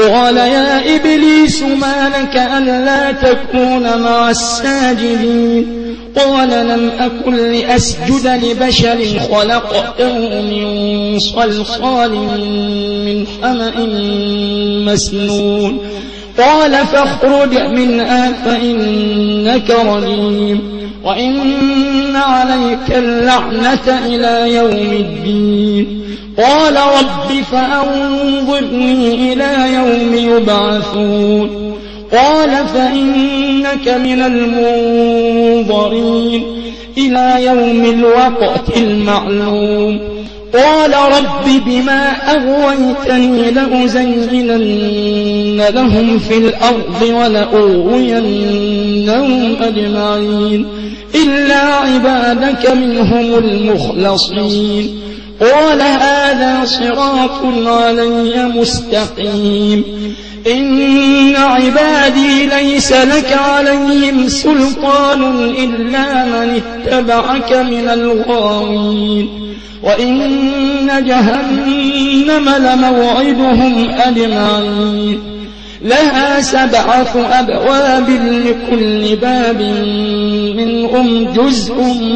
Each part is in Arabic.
قال يا إبليس ما لك ألا تكون مع الساجدين قال لم أكن لأسجد لبشر خلقته من صلصال من حمأ مسنون قال فاخرج منها فإنك رجيم وإن عليك اللعنة إلى يوم الدين قال رب فأنظرني إلى يوم يبعثون قال فإنك من المنظرين إلى يوم الوقت المعلوم قال رب بما أغويتني لأزينن لهم في الأرض ولأغوينهم أجمعين إلا عبادك منهم المخلصين قال هذا صراط علي مستقيم إن عبادي ليس لك عليهم سلطان إلا من اتبعك من الغاوين وإن جهنم لموعدهم أجمعين لها 7 أبواب لكل باب منهم جزء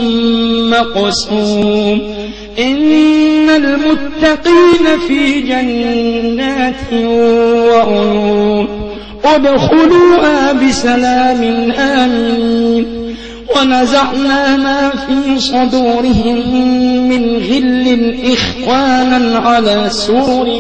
مقسوم إن المتقين في جنات وعيون ادخلوها بسلام آمين ونزعنا ما في صدورهم من غل إخوانا على سرر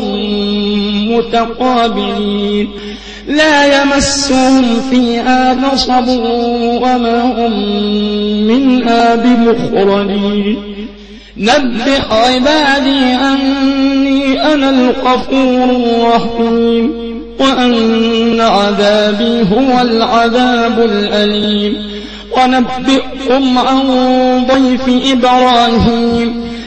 متقابلين لا يمسهم فيها نصب وما هم منها بمخرجين نبئ عبادي أني أنا الغفور الرحيم وأن عذابي هو العذاب الأليم ونبئهم عن ضيف إبراهيم